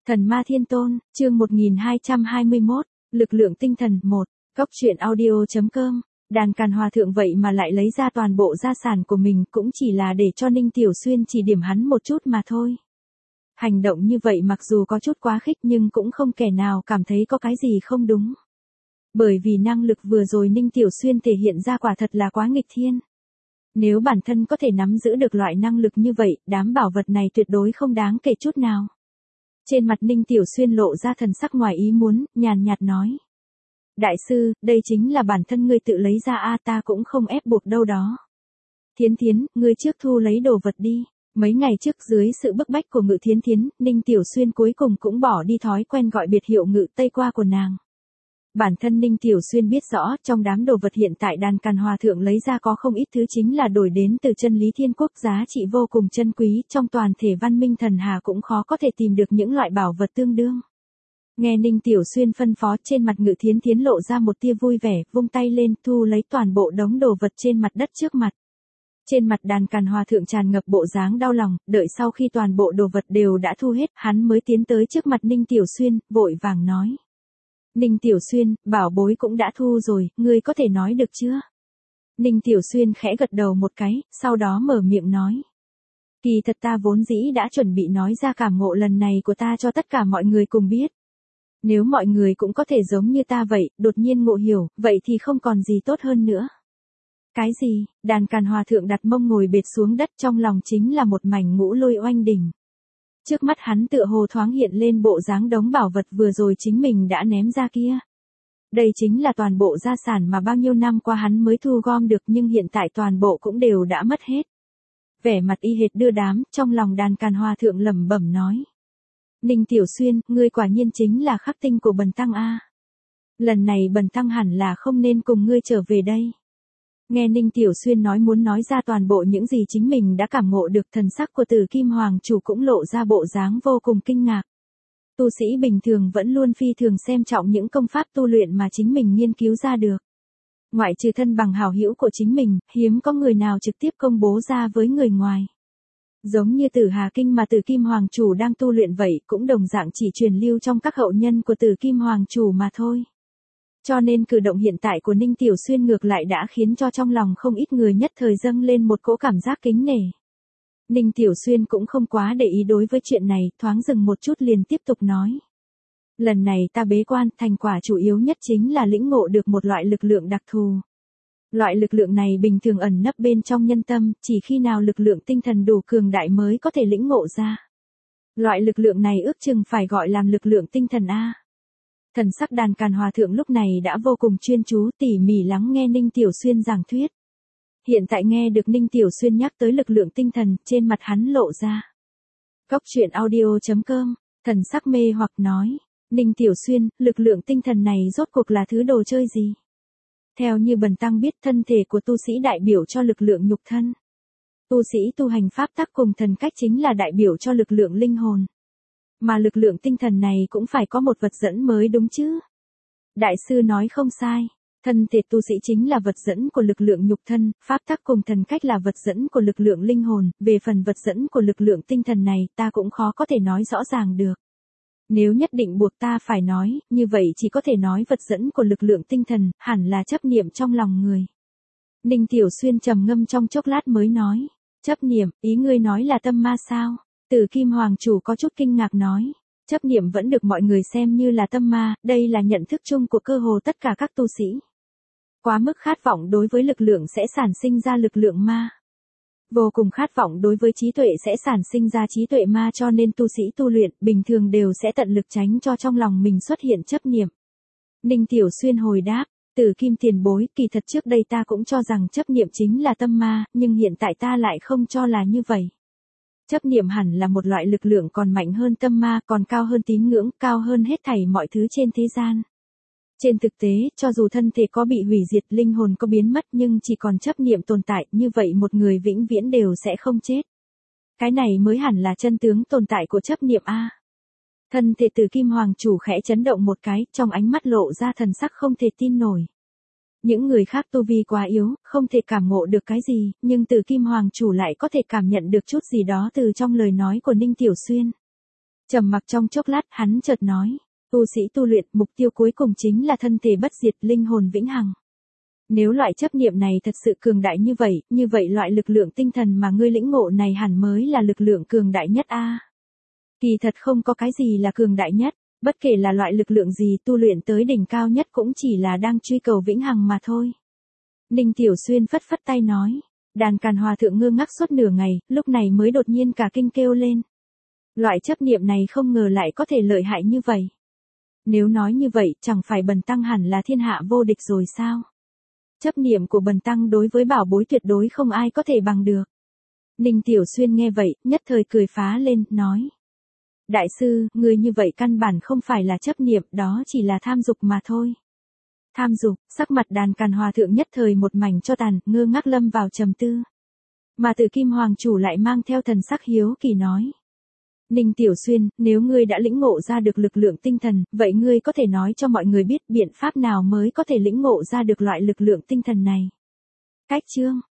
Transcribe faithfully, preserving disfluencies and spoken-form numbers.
Thần Ma Thiên Tôn, chương một nghìn hai trăm hai mươi mốt, lực lượng tinh thần một, Cốc truyện audio.com, Đàn Càn Hòa Thượng vậy mà lại lấy ra toàn bộ gia sản của mình cũng chỉ là để cho Ninh Tiểu Xuyên chỉ điểm hắn một chút mà thôi. Hành động như vậy mặc dù có chút quá khích nhưng cũng không kẻ nào cảm thấy có cái gì không đúng. Bởi vì năng lực vừa rồi Ninh Tiểu Xuyên thể hiện ra quả thật là quá nghịch thiên. Nếu bản thân có thể nắm giữ được loại năng lực như vậy, đám bảo vật này tuyệt đối không đáng kể chút nào. Trên mặt Ninh Tiểu Xuyên lộ ra thần sắc ngoài ý muốn, nhàn nhạt nói. Đại sư, đây chính là bản thân ngươi tự lấy ra a ta cũng không ép buộc đâu đó. Thiến Thiến, ngươi trước thu lấy đồ vật đi. Mấy ngày trước dưới sự bức bách của Ngự Thiến Thiến, Ninh Tiểu Xuyên cuối cùng cũng bỏ đi thói quen gọi biệt hiệu Ngự Tây qua của nàng. Bản thân Ninh Tiểu Xuyên biết rõ trong đám đồ vật hiện tại Đàn Càn Hòa Thượng lấy ra có không ít thứ chính là đổi đến từ chân lý thiên quốc giá trị vô cùng chân quý, trong toàn thể văn minh thần hà cũng khó có thể tìm được những loại bảo vật tương đương. Nghe Ninh Tiểu Xuyên phân phó, trên mặt Ngự Thiến Thiến lộ ra một tia vui vẻ, vung tay lên thu lấy toàn bộ đống đồ vật trên mặt đất trước mặt. Trên mặt Đàn Càn Hòa Thượng tràn ngập bộ dáng đau lòng, đợi sau khi toàn bộ đồ vật đều đã thu hết, hắn mới tiến tới trước mặt Ninh Tiểu Xuyên, vội vàng nói. Ninh Tiểu Xuyên, bảo bối cũng đã thu rồi, ngươi có thể nói được chưa? Ninh Tiểu Xuyên khẽ gật đầu một cái, sau đó mở miệng nói. Kỳ thật ta vốn dĩ đã chuẩn bị nói ra cảm ngộ lần này của ta cho tất cả mọi người cùng biết. Nếu mọi người cũng có thể giống như ta vậy, đột nhiên ngộ hiểu, vậy thì không còn gì tốt hơn nữa. Cái gì? Đàn Càn Hòa Thượng đặt mông ngồi bệt xuống đất, trong lòng chính là một mảnh ngũ lôi oanh đỉnh. Trước mắt hắn tựa hồ thoáng hiện lên bộ dáng đống bảo vật vừa rồi chính mình đã ném ra kia. Đây chính là toàn bộ gia sản mà bao nhiêu năm qua hắn mới thu gom được nhưng hiện tại toàn bộ cũng đều đã mất hết. Vẻ mặt y hệt đưa đám, trong lòng Đàn Càn Hòa Thượng lẩm bẩm nói. Ninh Tiểu Xuyên, ngươi quả nhiên chính là khắc tinh của Bần Tăng a. Lần này Bần Tăng hẳn là không nên cùng ngươi trở về đây. Nghe Ninh Tiểu Xuyên nói muốn nói ra toàn bộ những gì chính mình đã cảm ngộ được, thần sắc của Tử Kim Hoàng chủ cũng lộ ra bộ dáng vô cùng kinh ngạc. Tu sĩ bình thường vẫn luôn phi thường xem trọng những công pháp tu luyện mà chính mình nghiên cứu ra được. Ngoại trừ thân bằng hảo hữu của chính mình, hiếm có người nào trực tiếp công bố ra với người ngoài. Giống như Tử Hà Kinh mà Tử Kim Hoàng chủ đang tu luyện vậy, cũng đồng dạng chỉ truyền lưu trong các hậu nhân của Tử Kim Hoàng chủ mà thôi. Cho nên cử động hiện tại của Ninh Tiểu Xuyên ngược lại đã khiến cho trong lòng không ít người nhất thời dâng lên một cỗ cảm giác kính nể. Ninh Tiểu Xuyên cũng không quá để ý đối với chuyện này, thoáng dừng một chút liền tiếp tục nói. Lần này ta bế quan, thành quả chủ yếu nhất chính là lĩnh ngộ được một loại lực lượng đặc thù. Loại lực lượng này bình thường ẩn nấp bên trong nhân tâm, chỉ khi nào lực lượng tinh thần đủ cường đại mới có thể lĩnh ngộ ra. Loại lực lượng này ước chừng phải gọi là lực lượng tinh thần A. Thần sắc Đàn Càn Hòa Thượng lúc này đã vô cùng chuyên chú tỉ mỉ lắng nghe Ninh Tiểu Xuyên giảng thuyết. Hiện tại nghe được Ninh Tiểu Xuyên nhắc tới lực lượng tinh thần, trên mặt hắn lộ ra. Cốc truyện audio.com, thần sắc mê hoặc nói. Ninh Tiểu Xuyên, lực lượng tinh thần này rốt cuộc là thứ đồ chơi gì? Theo như Bần Tăng biết, thân thể của tu sĩ đại biểu cho lực lượng nhục thân. Tu sĩ tu hành pháp tắc cùng thần cách chính là đại biểu cho lực lượng linh hồn. Mà lực lượng tinh thần này cũng phải có một vật dẫn mới đúng chứ? Đại sư nói không sai, thân thể tu sĩ chính là vật dẫn của lực lượng nhục thân, pháp tắc cùng thần cách là vật dẫn của lực lượng linh hồn, về phần vật dẫn của lực lượng tinh thần này ta cũng khó có thể nói rõ ràng được. Nếu nhất định buộc ta phải nói, như vậy chỉ có thể nói vật dẫn của lực lượng tinh thần, hẳn là chấp niệm trong lòng người. Ninh Tiểu Xuyên trầm ngâm trong chốc lát mới nói, chấp niệm, ý ngươi nói là tâm ma sao? Tử Kim Hoàng chủ có chút kinh ngạc nói, chấp niệm vẫn được mọi người xem như là tâm ma, đây là nhận thức chung của cơ hồ tất cả các tu sĩ. Quá mức khát vọng đối với lực lượng sẽ sản sinh ra lực lượng ma. Vô cùng khát vọng đối với trí tuệ sẽ sản sinh ra trí tuệ ma, cho nên tu sĩ tu luyện bình thường đều sẽ tận lực tránh cho trong lòng mình xuất hiện chấp niệm. Ninh Tiểu Xuyên hồi đáp, Tử Kim tiền bối, kỳ thật trước đây ta cũng cho rằng chấp niệm chính là tâm ma, nhưng hiện tại ta lại không cho là như vậy. Chấp niệm hẳn là một loại lực lượng còn mạnh hơn tâm ma, còn cao hơn tín ngưỡng, cao hơn hết thảy mọi thứ trên thế gian. Trên thực tế, cho dù thân thể có bị hủy diệt, linh hồn có biến mất nhưng chỉ còn chấp niệm tồn tại, như vậy một người vĩnh viễn đều sẽ không chết. Cái này mới hẳn là chân tướng tồn tại của chấp niệm A. Thân thể Tử Kim Hoàng chủ khẽ chấn động một cái, trong ánh mắt lộ ra thần sắc không thể tin nổi. Những người khác tu vi quá yếu, không thể cảm ngộ được cái gì, nhưng Tử Kim Hoàng chủ lại có thể cảm nhận được chút gì đó từ trong lời nói của Ninh Tiểu Xuyên. Trầm mặc trong chốc lát, hắn chợt nói, tu sĩ tu luyện, mục tiêu cuối cùng chính là thân thể bất diệt, linh hồn vĩnh hằng. Nếu loại chấp niệm này thật sự cường đại như vậy, như vậy loại lực lượng tinh thần mà ngươi lĩnh ngộ này hẳn mới là lực lượng cường đại nhất a. À, kỳ thật không có cái gì là cường đại nhất, bất kể là loại lực lượng gì, tu luyện tới đỉnh cao nhất cũng chỉ là đang truy cầu vĩnh hằng mà thôi. Ninh Tiểu Xuyên phất phất tay nói. Đàn Càn Hòa Thượng ngơ ngác suốt nửa ngày, lúc này mới đột nhiên cả kinh kêu lên. Loại chấp niệm này không ngờ lại có thể lợi hại như vậy. Nếu nói như vậy, chẳng phải Bần Tăng hẳn là thiên hạ vô địch rồi sao? Chấp niệm của Bần Tăng đối với bảo bối tuyệt đối không ai có thể bằng được. Ninh Tiểu Xuyên nghe vậy, nhất thời cười phá lên, nói. Đại sư, người như vậy căn bản không phải là chấp niệm, đó chỉ là tham dục mà thôi. Tham dục, sắc mặt Đàn Càn Hòa Thượng nhất thời một mảnh cho tàn, ngơ ngác lâm vào trầm tư. Mà Tử Kim Hoàng chủ lại mang theo thần sắc hiếu kỳ nói. Ninh Tiểu Xuyên, nếu ngươi đã lĩnh ngộ ra được lực lượng tinh thần, vậy ngươi có thể nói cho mọi người biết biện pháp nào mới có thể lĩnh ngộ ra được loại lực lượng tinh thần này. Cách chương